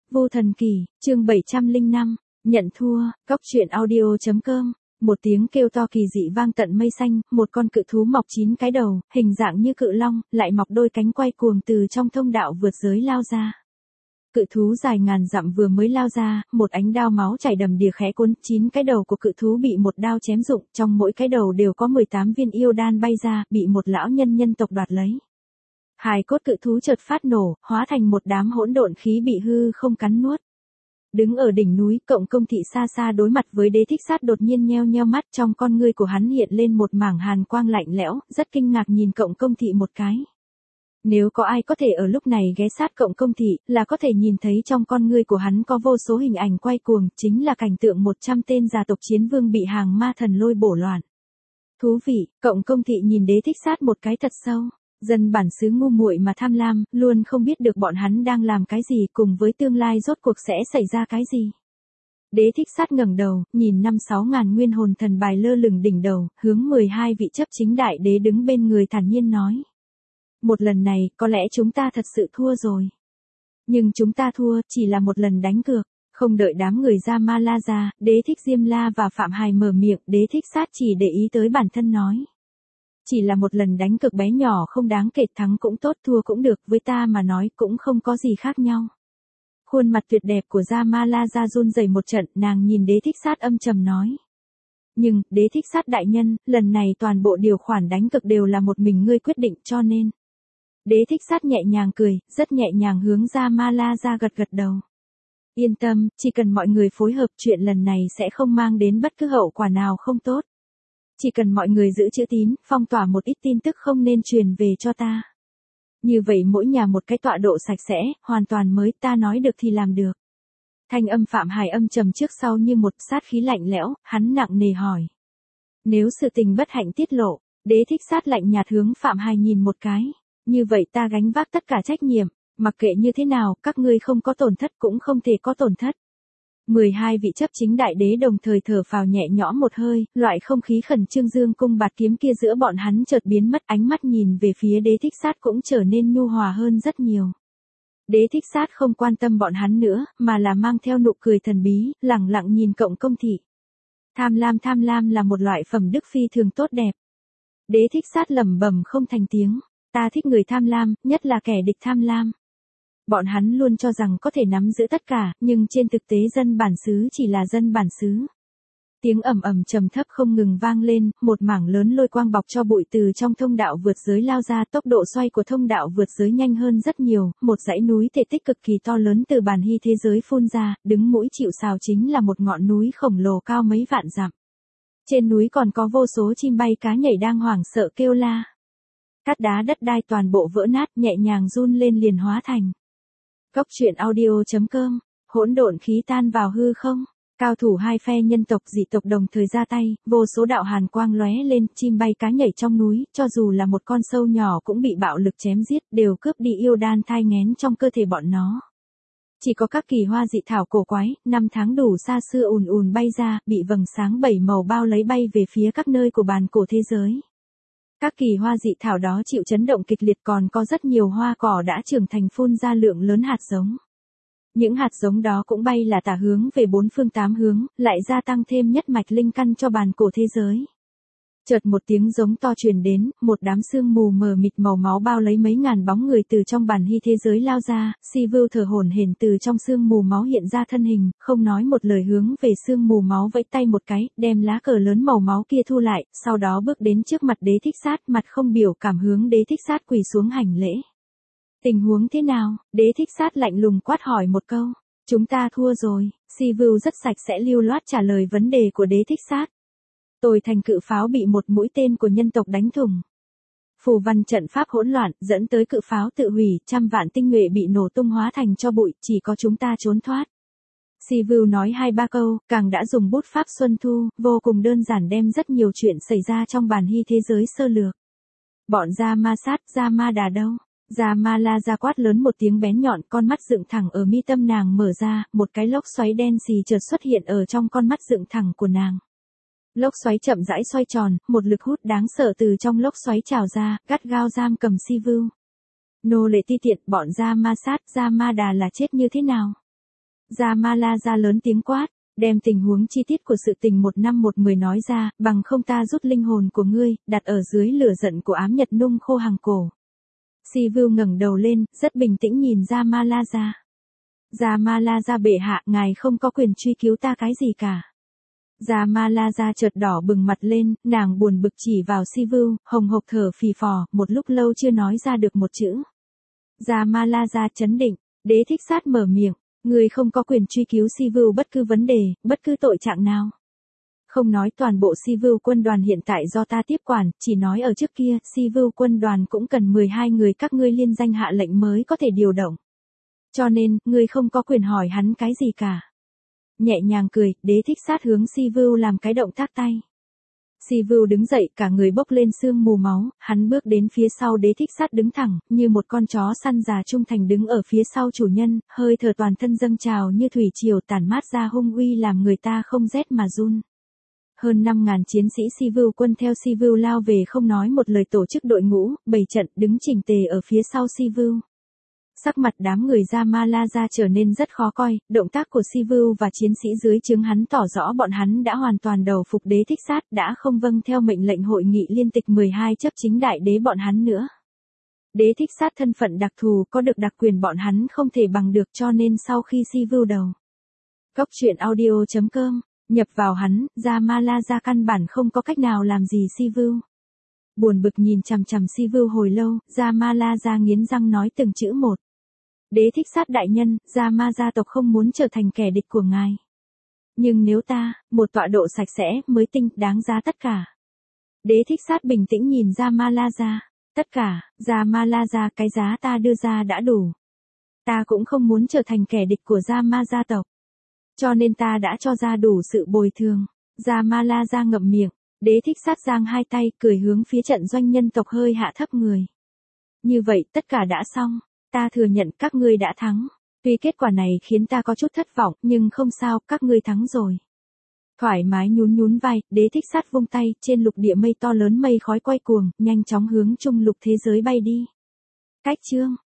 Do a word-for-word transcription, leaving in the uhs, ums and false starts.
Vô Thần Kỳ, chương bảy trăm lẻ năm, nhận thua, Cóc Truyện Audio chấm com. Một tiếng kêu to kỳ dị vang tận mây xanh, một con cự thú mọc chín cái đầu, hình dạng như cự long, lại mọc đôi cánh quay cuồng từ trong thông đạo vượt giới lao ra. Cự thú dài ngàn dặm vừa mới lao ra, một ánh đao máu chảy đầm đìa khẽ cuốn, chín cái đầu của cự thú bị một đao chém rụng, trong mỗi cái đầu đều có mười tám viên yêu đan bay ra, bị một lão nhân nhân tộc đoạt lấy. Hài cốt cự thú chợt phát nổ, hóa thành một đám hỗn độn khí bị hư không cắn nuốt. Đứng ở đỉnh núi, Cộng Công Thị xa xa đối mặt với Đế Thích Sát đột nhiên nheo nheo mắt, trong con ngươi của hắn hiện lên một mảng hàn quang lạnh lẽo, rất kinh ngạc nhìn Cộng Công Thị một cái. Nếu có ai có thể ở lúc này ghé sát Cộng Công Thị, là có thể nhìn thấy trong con ngươi của hắn có vô số hình ảnh quay cuồng, chính là cảnh tượng một trăm tên gia tộc chiến vương bị hàng ma thần lôi bổ loạn. Thú vị, Cộng Công Thị nhìn Đế Thích Sát một cái thật sâu. Dân bản xứ ngu muội mà tham lam, luôn không biết được bọn hắn đang làm cái gì, cùng với tương lai rốt cuộc sẽ xảy ra cái gì. Đế Thích Sát ngẩng đầu, nhìn năm sáu ngàn nguyên hồn thần bài lơ lửng đỉnh đầu, hướng mười hai vị chấp chính đại đế đứng bên người thản nhiên nói. Một lần này, có lẽ chúng ta thật sự thua rồi. Nhưng chúng ta thua, chỉ là một lần đánh cược. Không đợi đám người ra Ma La ra, Đế Thích Diêm La và Phạm Hài mở miệng, Đế Thích Sát chỉ để ý tới bản thân nói. Chỉ là một lần đánh cực bé nhỏ không đáng kể, thắng cũng tốt thua cũng được, với ta mà nói cũng không có gì khác nhau. Khuôn mặt tuyệt đẹp của Gia Ma La Gia run rẩy một trận, nàng nhìn Đế Thích Sát âm trầm nói. Nhưng, Đế Thích Sát đại nhân, lần này toàn bộ điều khoản đánh cực đều là một mình ngươi quyết định cho nên. Đế Thích Sát nhẹ nhàng cười, rất nhẹ nhàng hướng Gia Ma La Gia gật gật đầu. Yên tâm, chỉ cần mọi người phối hợp, chuyện lần này sẽ không mang đến bất cứ hậu quả nào không tốt. Chỉ cần mọi người giữ chữ tín, phong tỏa một ít tin tức không nên truyền về cho ta. Như vậy mỗi nhà một cái tọa độ sạch sẽ, hoàn toàn mới, ta nói được thì làm được. Thanh âm Phạm Hài âm trầm trước sau như một sát khí lạnh lẽo, hắn nặng nề hỏi. Nếu sự tình bất hạnh tiết lộ, Đế Thích Sát lạnh nhạt hướng Phạm Hài nhìn một cái. Như vậy ta gánh vác tất cả trách nhiệm, mặc kệ như thế nào, các ngươi không có tổn thất cũng không thể có tổn thất. mười hai vị chấp chính đại đế đồng thời thở phào nhẹ nhõm một hơi, loại không khí khẩn trương dương cung bạt kiếm kia giữa bọn hắn chợt biến mất, ánh mắt nhìn về phía Đế Thích Sát cũng trở nên nhu hòa hơn rất nhiều. Đế Thích Sát không quan tâm bọn hắn nữa, mà là mang theo nụ cười thần bí, lẳng lặng nhìn Cộng Công Thị. Tham lam tham lam là một loại phẩm đức phi thường tốt đẹp. Đế Thích Sát lẩm bẩm không thành tiếng, ta thích người tham lam, nhất là kẻ địch tham lam. Bọn hắn luôn cho rằng có thể nắm giữ tất cả, nhưng trên thực tế dân bản xứ chỉ là dân bản xứ. Tiếng ầm ầm trầm thấp không ngừng vang lên, một mảng lớn lôi quang bọc cho bụi từ trong thông đạo vượt giới lao ra, tốc độ xoay của thông đạo vượt giới nhanh hơn rất nhiều, một dãy núi thể tích cực kỳ to lớn từ bản hy thế giới phun ra, đứng mũi chịu sào chính là một ngọn núi khổng lồ cao mấy vạn dặm. Trên núi còn có vô số chim bay cá nhảy đang hoảng sợ kêu la. Cát đá đất đai toàn bộ vỡ nát, nhẹ nhàng run lên liền hóa thành. Cóc Truyện Audio chấm com, hỗn độn khí tan vào hư không, cao thủ hai phe nhân tộc dị tộc đồng thời ra tay, vô số đạo hàn quang lóe lên, chim bay cá nhảy trong núi, cho dù là một con sâu nhỏ cũng bị bạo lực chém giết, đều cướp đi yêu đan thai nghén trong cơ thể bọn nó. Chỉ có các kỳ hoa dị thảo cổ quái, năm tháng đủ xa xưa ùn ùn bay ra, bị vầng sáng bảy màu bao lấy bay về phía các nơi của bàn cổ thế giới. Các kỳ hoa dị thảo đó chịu chấn động kịch liệt, còn có rất nhiều hoa cỏ đã trưởng thành phun ra lượng lớn hạt giống. Những hạt giống đó cũng bay là tả hướng về bốn phương tám hướng, lại gia tăng thêm nhất mạch linh căn cho bàn cổ thế giới. Chợt một tiếng giống to truyền đến, một đám sương mù mờ mịt màu máu bao lấy mấy ngàn bóng người từ trong bản hy thế giới lao ra, Si Vưu thở hổn hển từ trong sương mù máu hiện ra thân hình, không nói một lời hướng về sương mù máu vẫy tay một cái, đem lá cờ lớn màu máu kia thu lại, sau đó bước đến trước mặt Đế Thích Sát, mặt không biểu cảm hướng Đế Thích Sát quỳ xuống hành lễ. Tình huống thế nào? Đế Thích Sát lạnh lùng quát hỏi một câu. Chúng ta thua rồi. Si Vưu rất sạch sẽ lưu loát trả lời vấn đề của Đế Thích Sát. Tồi thành cự pháo bị một mũi tên của nhân tộc đánh thủng. Phù văn trận pháp hỗn loạn, dẫn tới cự pháo tự hủy, trăm vạn tinh nhuệ bị nổ tung hóa thành cho bụi, chỉ có chúng ta trốn thoát. Si Vưu nói hai ba câu, càng đã dùng bút pháp Xuân Thu, vô cùng đơn giản đem rất nhiều chuyện xảy ra trong bản hy thế giới sơ lược. Bọn Gia Ma Sát, Gia Ma Đà đâu? Gia Ma La Gia quát lớn một tiếng bén nhọn, con mắt dựng thẳng ở mi tâm nàng mở ra, một cái lốc xoáy đen xì chợt xuất hiện ở trong con mắt dựng thẳng của nàng. Lốc xoáy chậm rãi xoay tròn, một lực hút đáng sợ từ trong lốc xoáy trào ra, gắt gao giam cầm Si Vưu. Nô lệ ti tiện, bọn Gia Ma Sát, Gia Ma Đà là chết như thế nào? Ra-ma-la-ra lớn tiếng quát, đem tình huống chi tiết của sự tình một năm một mười nói ra, bằng không ta rút linh hồn của ngươi, đặt ở dưới lửa giận của ám nhật nung khô hàng cổ. Si-vu ngẩng đầu lên, rất bình tĩnh nhìn Ra-ma-la-ra. Ra-ma-la-ra bệ hạ, ngài không có quyền truy cứu ta cái gì cả. Ra-ma-la-ra chợt đỏ bừng mặt lên, nàng buồn bực chỉ vào Si-vu, hồng hộc thở phì phò, một lúc lâu chưa nói ra được một chữ. Ra-ma-la-ra chấn định, Đế Thích Sát mở miệng, ngươi không có quyền truy cứu Si-vu bất cứ vấn đề, bất cứ tội trạng nào. Không nói toàn bộ Si-vu quân đoàn hiện tại do ta tiếp quản, chỉ nói ở trước kia, Si-vu quân đoàn cũng cần mười hai người các ngươi liên danh hạ lệnh mới có thể điều động. Cho nên, ngươi không có quyền hỏi hắn cái gì cả. Nhẹ nhàng cười, Đế Thích Sát hướng Si-vu làm cái động tác tay. Si-vu đứng dậy, cả người bốc lên sương mù máu, hắn bước đến phía sau Đế Thích Sát đứng thẳng, như một con chó săn già trung thành đứng ở phía sau chủ nhân, hơi thở toàn thân dâng trào như thủy triều tản mát ra hung uy làm người ta không rét mà run. Hơn năm ngàn chiến sĩ Si-vu quân theo Si-vu lao về không nói một lời tổ chức đội ngũ, bày trận đứng chỉnh tề ở phía sau Si-vu. Sắc mặt đám người Ra-ma-la-ra trở nên rất khó coi, động tác của Si-vu và chiến sĩ dưới trướng hắn tỏ rõ bọn hắn đã hoàn toàn đầu phục Đế Thích Sát, đã không vâng theo mệnh lệnh hội nghị liên tịch mười hai chấp chính đại đế bọn hắn nữa. Đế Thích Sát thân phận đặc thù có được đặc quyền bọn hắn không thể bằng được, cho nên sau khi Si-vu đầu Cốc truyện audio chấm com nhập vào hắn, Ra-ma-la-ra căn bản không có cách nào làm gì Si-vu. Buồn bực nhìn chằm chằm Si-vu hồi lâu, Ra-ma-la-ra nghiến răng nói từng chữ một. Đế Thích Sát đại nhân, Ra-ma gia tộc không muốn trở thành kẻ địch của ngài. Nhưng nếu ta, một tọa độ sạch sẽ, mới tinh, đáng giá tất cả. Đế Thích Sát bình tĩnh nhìn Ra-ma-la-ra. Tất cả, Ra-ma-la-ra, cái giá ta đưa ra đã đủ. Ta cũng không muốn trở thành kẻ địch của Ra-ma gia tộc. Cho nên ta đã cho ra đủ sự bồi thường. Ra-ma-la-ra ngậm miệng. Đế Thích Sát giang hai tay, cười hướng phía trận doanh nhân tộc hơi hạ thấp người. Như vậy, tất cả đã xong. Ta thừa nhận các ngươi đã thắng. Tuy kết quả này khiến ta có chút thất vọng, nhưng không sao, các ngươi thắng rồi. Thoải mái nhún nhún vai, Đế Thích Sát vung tay, trên lục địa mây to lớn mây khói quay cuồng, nhanh chóng hướng trung lục thế giới bay đi. Cách chương